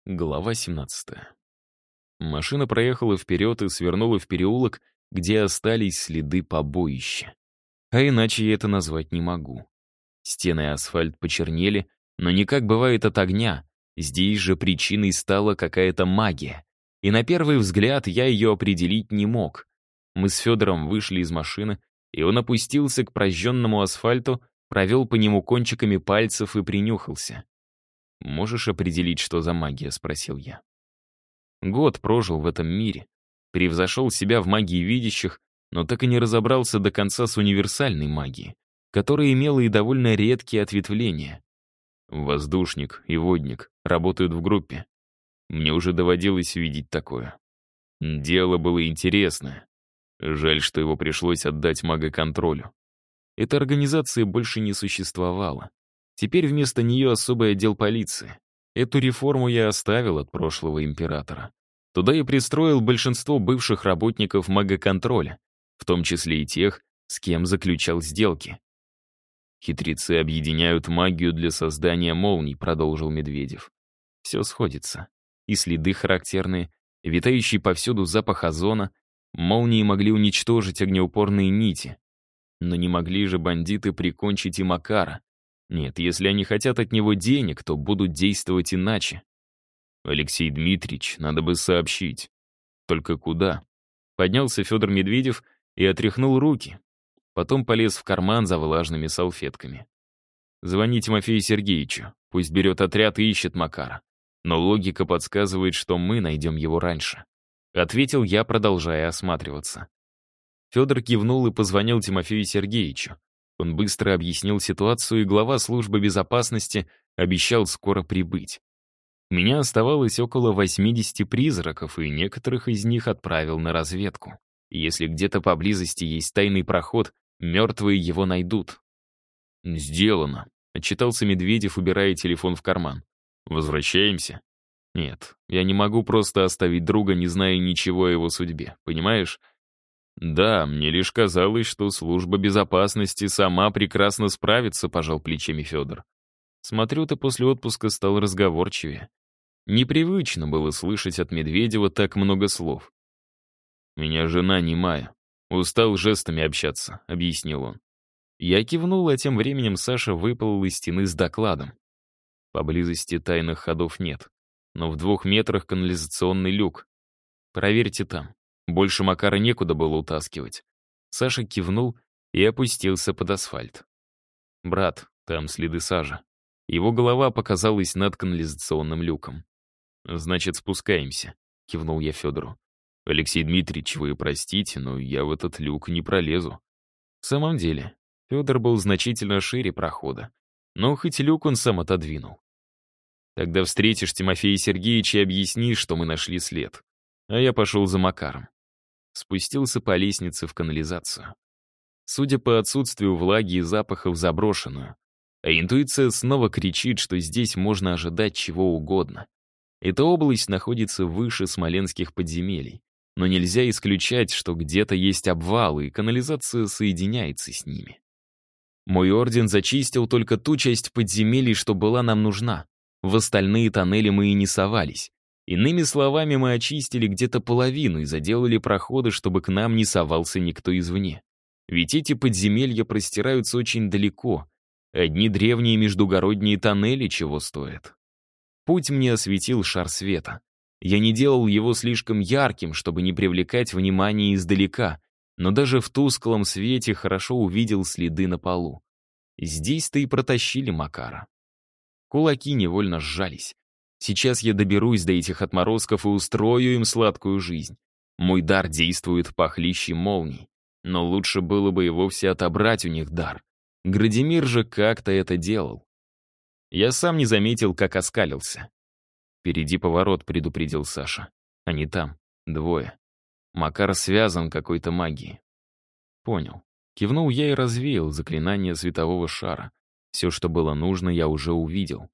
Глава 17. Машина проехала вперед и свернула в переулок, где остались следы побоища. А иначе я это назвать не могу. Стены и асфальт почернели, но не как бывает от огня. Здесь же причиной стала какая-то магия. И на первый взгляд я ее определить не мог. Мы с Федором вышли из машины, и он опустился к прожженному асфальту, провел по нему кончиками пальцев и принюхался. «Можешь определить, что за магия?» — спросил я. Год прожил в этом мире, превзошел себя в магии видящих, но так и не разобрался до конца с универсальной магией, которая имела и довольно редкие ответвления. Воздушник и водник работают в группе. Мне уже доводилось видеть такое. Дело было интересное. Жаль, что его пришлось отдать магоконтролю. Эта организация больше не существовала. Теперь вместо нее особый отдел полиции. Эту реформу я оставил от прошлого императора. Туда и пристроил большинство бывших работников магоконтроля, в том числе и тех, с кем заключал сделки. «Хитрецы объединяют магию для создания молний», — продолжил Медведев. Все сходится. И следы характерные, витающий повсюду запах озона, молнии могли уничтожить огнеупорные нити. Но не могли же бандиты прикончить и Макара. Нет, если они хотят от него денег, то будут действовать иначе. Алексей Дмитриевич, надо бы сообщить. Только куда? Поднялся Федор Медведев и отряхнул руки. Потом полез в карман за влажными салфетками. Звони Тимофею Сергеевичу, пусть берет отряд и ищет Макара. Но логика подсказывает, что мы найдем его раньше. Ответил я, продолжая осматриваться. Федор кивнул и позвонил Тимофею Сергеевичу. Он быстро объяснил ситуацию, и глава службы безопасности обещал скоро прибыть. У меня оставалось около 80 призраков, и некоторых из них отправил на разведку. Если где-то поблизости есть тайный проход, мертвые его найдут. «Сделано», — отчитался Медведев, убирая телефон в карман. «Возвращаемся?» «Нет, я не могу просто оставить друга, не зная ничего о его судьбе, понимаешь?» «Да, мне лишь казалось, что служба безопасности сама прекрасно справится», — пожал плечами Федор. «Смотрю, ты после отпуска стал разговорчивее. Непривычно было слышать от Медведева так много слов». «Меня жена немая. Устал жестами общаться», — объяснил он. Я кивнул, а тем временем Саша выплыл из стены с докладом. Поблизости тайных ходов нет, но в 2 метрах канализационный люк. Проверьте там. Больше Макара некуда было утаскивать. Саша кивнул и опустился под асфальт. «Брат, там следы сажи». Его голова показалась над канализационным люком. «Значит, спускаемся», — кивнул я Федору. «Алексей Дмитриевич, вы простите, но я в этот люк не пролезу». В самом деле, Федор был значительно шире прохода, но хоть люк он сам отодвинул. «Тогда встретишь Тимофея Сергеевича и объяснишь, что мы нашли след». А я пошел за Макаром. Спустился по лестнице в канализацию. Судя по отсутствию влаги и запахов, заброшенную. А интуиция снова кричит, что здесь можно ожидать чего угодно. Эта область находится выше смоленских подземелий. Но нельзя исключать, что где-то есть обвалы, и канализация соединяется с ними. Мой орден зачистил только ту часть подземелий, что была нам нужна. В остальные тоннели мы и не совались. Иными словами, мы очистили где-то половину и заделали проходы, чтобы к нам не совался никто извне. Ведь эти подземелья простираются очень далеко. Одни древние междугородние тоннели чего стоят. Путь мне осветил шар света. Я не делал его слишком ярким, чтобы не привлекать внимание издалека, но даже в тусклом свете хорошо увидел следы на полу. Здесь-то и протащили Макара. Кулаки невольно сжались. Сейчас я доберусь до этих отморозков и устрою им сладкую жизнь. Мой дар действует похлеще молний. Но лучше было бы и вовсе отобрать у них дар. Градимир же как-то это делал. Я сам не заметил, как оскалился. «Впереди поворот», — предупредил Саша. «Они там. 2. Макар связан какой-то магией». «Понял». Кивнул я и развеял заклинание светового шара. Все, что было нужно, я уже увидел.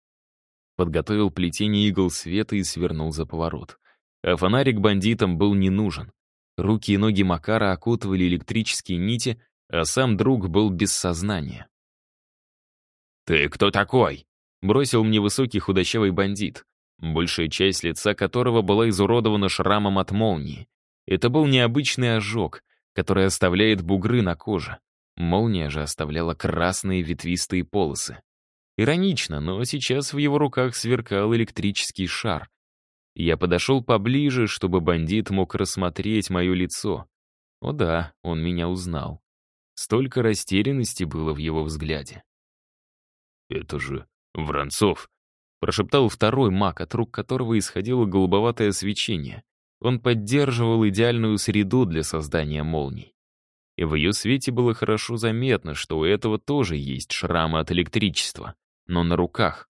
Подготовил плетение игл света и свернул за поворот. А фонарик бандитам был не нужен. Руки и ноги Макара окутывали электрические нити, а сам друг был без сознания. «Ты кто такой?» — бросил мне высокий худощавый бандит. большая часть лица которого была изуродована шрамом от молнии. Это был необычный ожог, который оставляет бугры на коже. Молния же оставляла красные ветвистые полосы. Иронично, но сейчас в его руках сверкал электрический шар. Я подошел поближе, чтобы бандит мог рассмотреть мое лицо. О да, он меня узнал. Столько растерянности было в его взгляде. «Это же Воронцов», — прошептал второй маг, от рук которого исходило голубоватое свечение. Он поддерживал идеальную среду для создания молний. И в ее свете было хорошо заметно, что у этого тоже есть шрамы от электричества, но на руках.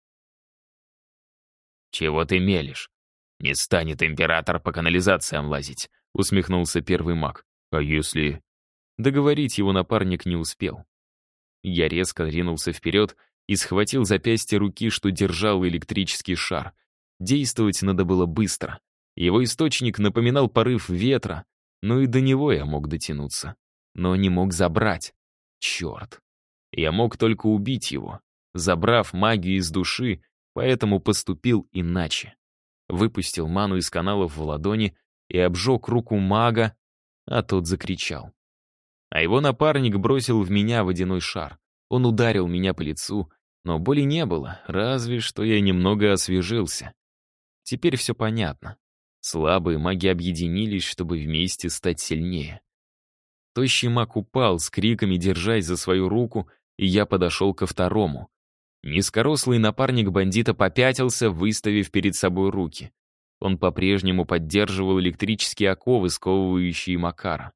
«Чего ты мелешь? Не станет император по канализациям лазить», — усмехнулся первый маг. «А если...» Договорить его напарник не успел. Я резко ринулся вперед и схватил запястье руки, что держал электрический шар. Действовать надо было быстро. Его источник напоминал порыв ветра, но и до него я мог дотянуться. Но не мог забрать. Черт. Я мог только убить его, забрав магию из души, поэтому поступил иначе. Выпустил ману из каналов в ладони и обжег руку мага, а тот закричал. А его напарник бросил в меня водяной шар. Он ударил меня по лицу, но боли не было, разве что я немного освежился. Теперь все понятно. Слабые маги объединились, чтобы вместе стать сильнее. Тощий маг упал с криками, держась за свою руку, и я подошел ко второму. Низкорослый напарник бандита попятился, выставив перед собой руки. Он по-прежнему поддерживал электрические оковы, сковывающие Макара.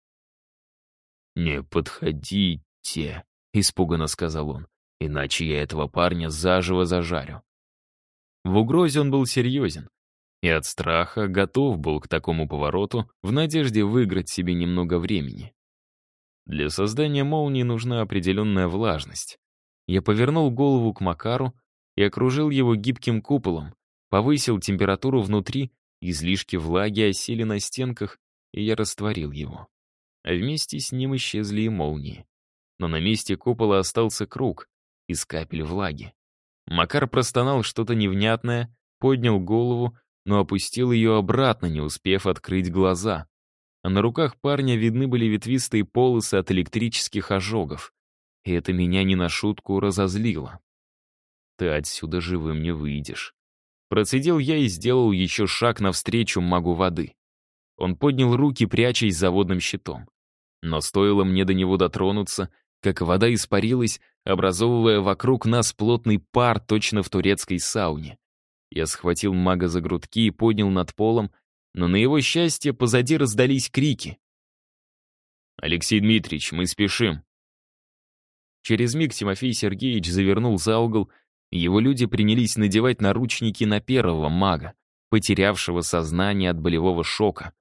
«Не подходите», — испуганно сказал он, «иначе я этого парня заживо зажарю». В угрозе он был серьезен, и от страха готов был к такому повороту в надежде выиграть себе немного времени. Для создания молнии нужна определенная влажность. Я повернул голову к Макару и окружил его гибким куполом, повысил температуру внутри, излишки влаги осели на стенках, и я растворил его. А вместе с ним исчезли и молнии. Но на месте купола остался круг из капель влаги. Макар простонал что-то невнятное, поднял голову, но опустил ее обратно, не успев открыть глаза. А на руках парня видны были ветвистые полосы от электрических ожогов. И это меня не на шутку разозлило. «Ты отсюда живым не выйдешь». Процедил я и сделал еще шаг навстречу магу воды. Он поднял руки, прячась за водным щитом. Но стоило мне до него дотронуться, как вода испарилась, образовывая вокруг нас плотный пар, точно в турецкой сауне. Я схватил мага за грудки и поднял над полом, но на его счастье позади раздались крики. «Алексей Дмитриевич, мы спешим!» Через миг Тимофей Сергеевич завернул за угол, и его люди принялись надевать наручники на первого мага, потерявшего сознание от болевого шока.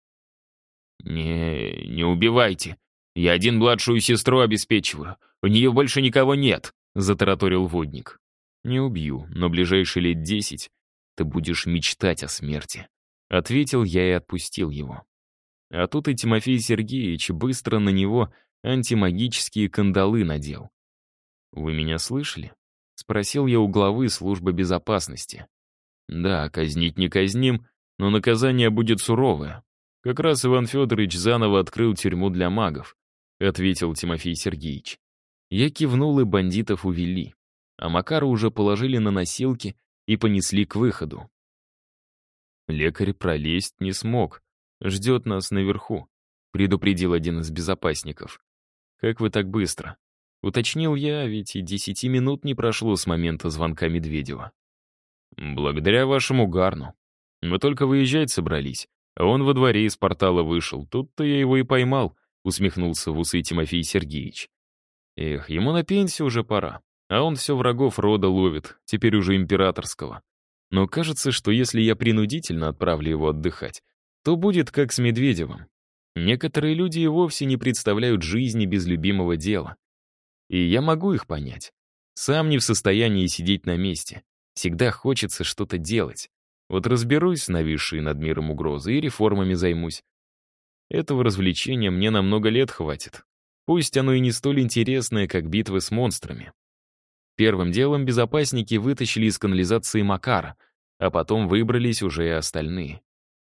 «Не убивайте. Я один младшую сестру обеспечиваю. У нее больше никого нет», — затараторил водник. «Не убью, но ближайшие лет 10 ты будешь мечтать о смерти», — ответил я и отпустил его. А тут и Тимофей Сергеевич быстро на него антимагические кандалы надел. «Вы меня слышали?» — спросил я у главы службы безопасности. «Да, казнить не казним, но наказание будет суровое. Как раз Иван Федорович заново открыл тюрьму для магов», — ответил Тимофей Сергеевич. Я кивнул, и бандитов увели, а Макара уже положили на носилки и понесли к выходу. «Лекарь пролезть не смог. Ждет нас наверху», — предупредил один из безопасников. «Как вы так быстро?» — уточнил я, ведь и 10 минут не прошло с момента звонка Медведева. «Благодаря вашему Гарну. Мы только выезжать собрались, а он во дворе из портала вышел. Тут-то я его и поймал», — усмехнулся в усы Тимофей Сергеевич. «Эх, ему на пенсию уже пора, а он все врагов рода ловит, теперь уже императорского. Но кажется, что если я принудительно отправлю его отдыхать, то будет как с Медведевым. Некоторые люди и вовсе не представляют жизни без любимого дела. И я могу их понять. Сам не в состоянии сидеть на месте. Всегда хочется что-то делать. Вот разберусь с нависшей над миром угрозой и реформами займусь. Этого развлечения мне на много лет хватит. Пусть оно и не столь интересное, как битвы с монстрами. Первым делом безопасники вытащили из канализации Макара, а потом выбрались уже и остальные.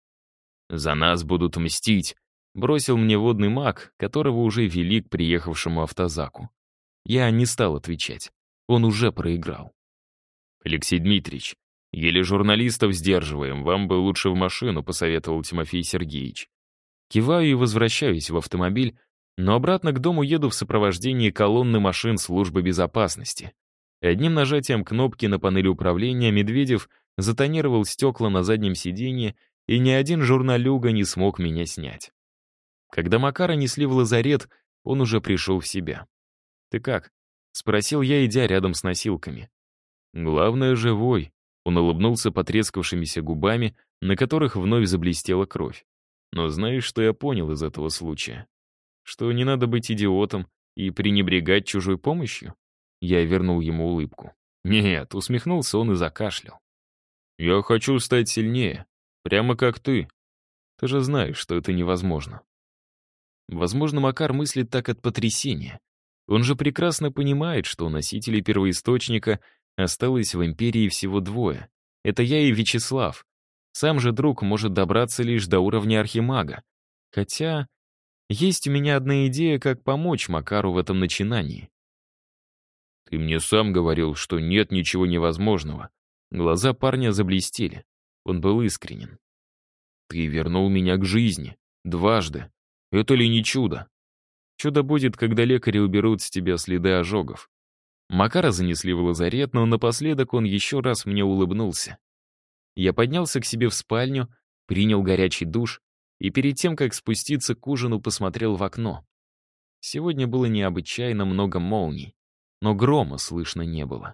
«За нас будут мстить», — бросил мне водный маг, которого уже вели к приехавшему автозаку. Я не стал отвечать. Он уже проиграл. «Алексей Дмитриевич, еле журналистов сдерживаем, вам бы лучше в машину», — посоветовал Тимофей Сергеевич. Киваю и возвращаюсь в автомобиль, но обратно к дому еду в сопровождении колонны машин службы безопасности. Одним нажатием кнопки на панели управления Медведев затонировал стекла на заднем сиденье, и ни один журналюга не смог меня снять. Когда Макара несли в лазарет, он уже пришел в себя. «Ты как?» — спросил я, идя рядом с носилками. «Главное, живой», — он улыбнулся потрескавшимися губами, на которых вновь заблестела кровь. «Но знаешь, что я понял из этого случая? Что не надо быть идиотом и пренебрегать чужой помощью?» Я вернул ему улыбку. «Нет», — усмехнулся он и закашлял. «Я хочу стать сильнее, прямо как ты. Ты же знаешь, что это невозможно». Возможно, Макар мыслит так от потрясения. Он же прекрасно понимает, что у носителей первоисточника осталось в империи всего двое. Это я и Вячеслав. Сам же друг может добраться лишь до уровня архимага. Хотя есть у меня одна идея, как помочь Макару в этом начинании. «Ты мне сам говорил, что нет ничего невозможного». Глаза парня заблестели. Он был искренен. «Ты вернул меня к жизни. Дважды. Это ли не чудо? Чудо будет, когда лекари уберут с тебя следы ожогов». Макара занесли в лазарет, но напоследок он еще раз мне улыбнулся. Я поднялся к себе в спальню, принял горячий душ и перед тем, как спуститься к ужину, посмотрел в окно. Сегодня было необычайно много молний, но грома слышно не было.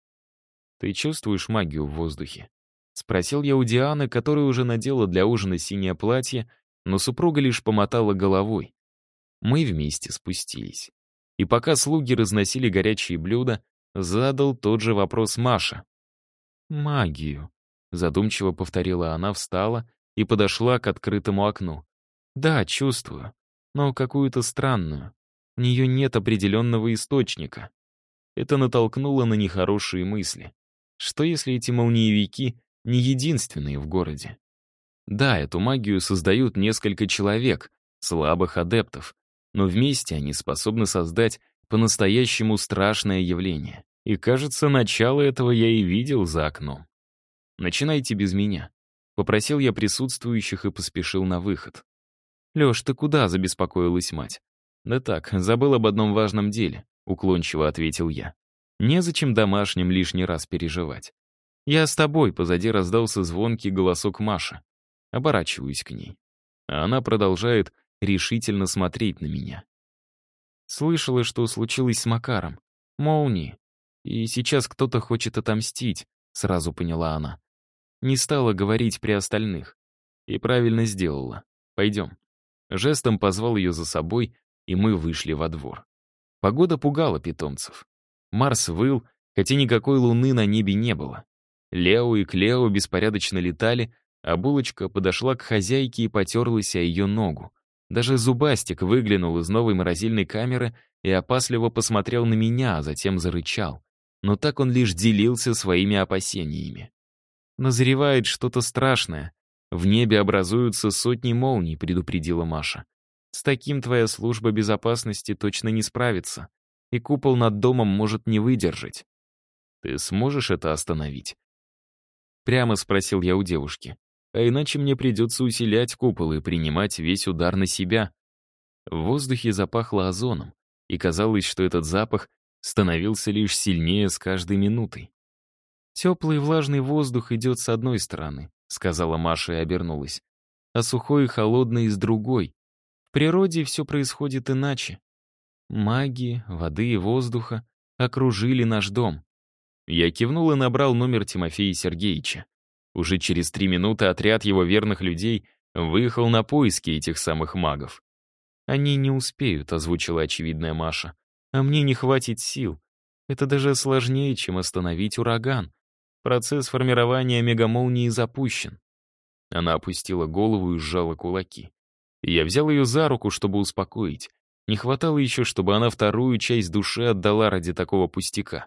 «Ты чувствуешь магию в воздухе?» — спросил я у Дианы, которая уже надела для ужина синее платье, но супруга лишь помотала головой. Мы вместе спустились. И пока слуги разносили горячие блюда, задал тот же вопрос Маша. «Магию», — задумчиво повторила она, встала и подошла к открытому окну. «Да, чувствую, но какую-то странную. У нее нет определенного источника». Это натолкнуло на нехорошие мысли. Что если эти молниевики не единственные в городе? Да, эту магию создают несколько человек, слабых адептов, но вместе они способны создать по-настоящему страшное явление. И, кажется, начало этого я и видел за окном. «Начинайте без меня», — попросил я присутствующих и поспешил на выход. «Лёш, ты куда?» — забеспокоилась мать. «Да так, забыл об одном важном деле», — уклончиво ответил я. «Незачем домашним лишний раз переживать». «Я с тобой», — позади раздался звонкий голосок Маши. Оборачиваюсь к ней. А она продолжает решительно смотреть на меня. «Слышала, что случилось с Макаром. Молнии. И сейчас кто-то хочет отомстить», — сразу поняла она. Не стала говорить при остальных. И правильно сделала. «Пойдем». Жестом позвал ее за собой, и мы вышли во двор. Погода пугала питомцев. Марс выл, хотя никакой луны на небе не было. Лео и Клео беспорядочно летали, а Булочка подошла к хозяйке и потерлась о ее ногу. Даже Зубастик выглянул из новой морозильной камеры и опасливо посмотрел на меня, а затем зарычал. Но так он лишь делился своими опасениями. «Назревает что-то страшное. В небе образуются сотни молний», — предупредила Маша. «С таким твоя служба безопасности точно не справится, и купол над домом может не выдержать. Ты сможешь это остановить?» Прямо спросил я у девушки. «А иначе мне придется усилять купол и принимать весь удар на себя». В воздухе запахло озоном, и казалось, что этот запах становился лишь сильнее с каждой минутой. «Теплый и влажный воздух идет с одной стороны», — сказала Маша и обернулась, «а сухой и холодный — с другой. В природе все происходит иначе. Магии, воды и воздуха окружили наш дом». Я кивнул и набрал номер Тимофея Сергеевича. Уже через 3 минуты отряд его верных людей выехал на поиски этих самых магов. «Они не успеют», — озвучила очевидная Маша. «А мне не хватит сил. Это даже сложнее, чем остановить ураган. Процесс формирования мегамолнии запущен». Она опустила голову и сжала кулаки. Я взял ее за руку, чтобы успокоить. Не хватало еще, чтобы она вторую часть души отдала ради такого пустяка.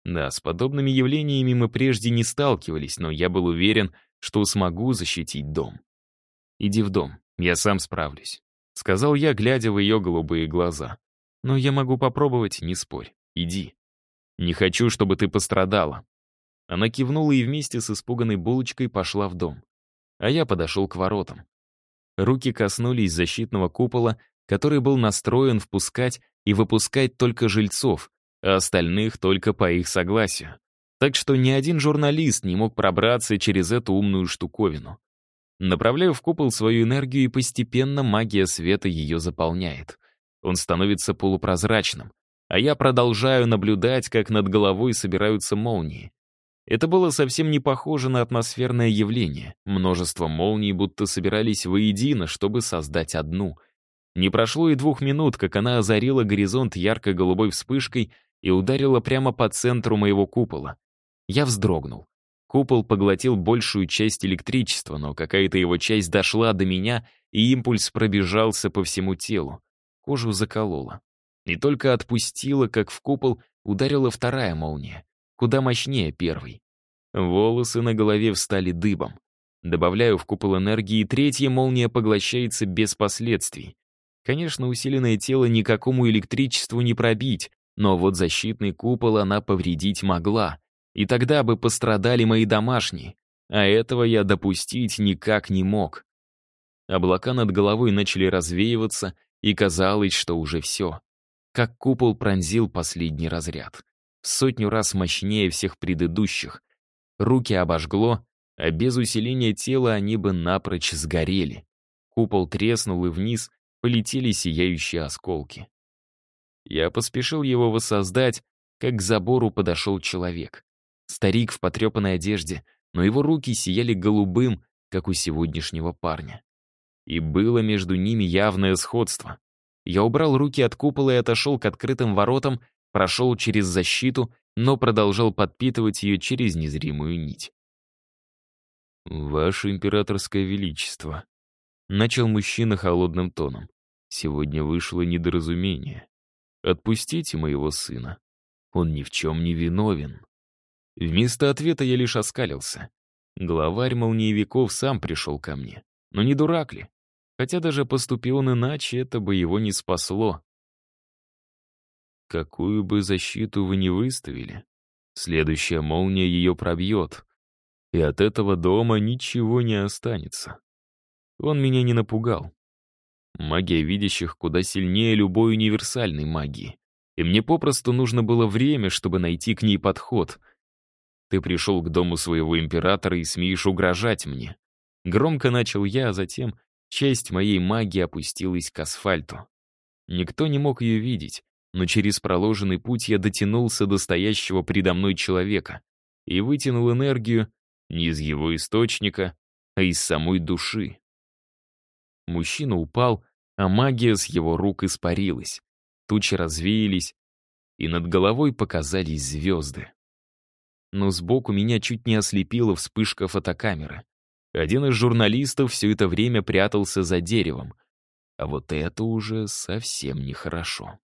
Да, с подобными явлениями мы прежде не сталкивались, но я был уверен, что смогу защитить дом. «Иди в дом, я сам справлюсь», — сказал я, глядя в ее голубые глаза. «Но я могу попробовать, не спорь. Иди. Не хочу, чтобы ты пострадала». Она кивнула и вместе с испуганной булочкой пошла в дом. А я подошел к воротам. Руки коснулись защитного купола, который был настроен впускать и выпускать только жильцов, а остальных только по их согласию. Так что ни один журналист не мог пробраться через эту умную штуковину. Направляю в купол свою энергию, и постепенно магия света ее заполняет. Он становится полупрозрачным, а я продолжаю наблюдать, как над головой собираются молнии. Это было совсем не похоже на атмосферное явление. Множество молний будто собирались воедино, чтобы создать одну. Не прошло и 2 минут, как она озарила горизонт ярко-голубой вспышкой и ударила прямо по центру моего купола. Я вздрогнул. Купол поглотил большую часть электричества, но какая-то его часть дошла до меня, и импульс пробежался по всему телу. Кожу заколола. И только отпустила, как в купол ударила вторая молния, куда мощнее первой. Волосы на голове встали дыбом. Добавляю в купол энергии, и третья молния поглощается без последствий. Конечно, усиленное тело никакому электричеству не пробить, но вот защитный купол она повредить могла. И тогда бы пострадали мои домашние, а этого я допустить никак не мог. Облака над головой начали развеиваться, и казалось, что уже все. Как купол пронзил последний разряд. В 100 раз мощнее всех предыдущих. Руки обожгло, а без усиления тела они бы напрочь сгорели. Купол треснул, и вниз полетели сияющие осколки. Я поспешил его воссоздать, как к забору подошел человек. Старик в потрепанной одежде, но его руки сияли голубым, как у сегодняшнего парня. И было между ними явное сходство. Я убрал руки от купола и отошел к открытым воротам, прошел через защиту, но продолжал подпитывать ее через незримую нить. «Ваше императорское величество», — начал мужчина холодным тоном, — «сегодня вышло недоразумение. Отпустите моего сына. Он ни в чем не виновен». Вместо ответа я лишь оскалился. Главарь молниевиков сам пришел ко мне. Но не дурак ли? Хотя даже поступил он иначе, это бы его не спасло. Какую бы защиту вы ни выставили, следующая молния ее пробьет, и от этого дома ничего не останется. Он меня не напугал. Магия видящих куда сильнее любой универсальной магии, и мне попросту нужно было время, чтобы найти к ней подход. Ты пришел к дому своего императора и смеешь угрожать мне. Громко начал я, а затем часть моей магии опустилась к асфальту. Никто не мог ее видеть, но через проложенный путь я дотянулся до стоящего предо мной человека и вытянул энергию не из его источника, а из самой души. Мужчина упал, а магия с его рук испарилась. Тучи развеялись, и над головой показались звезды. Но сбоку меня чуть не ослепила вспышка фотокамеры. Один из журналистов все это время прятался за деревом. А вот это уже совсем нехорошо.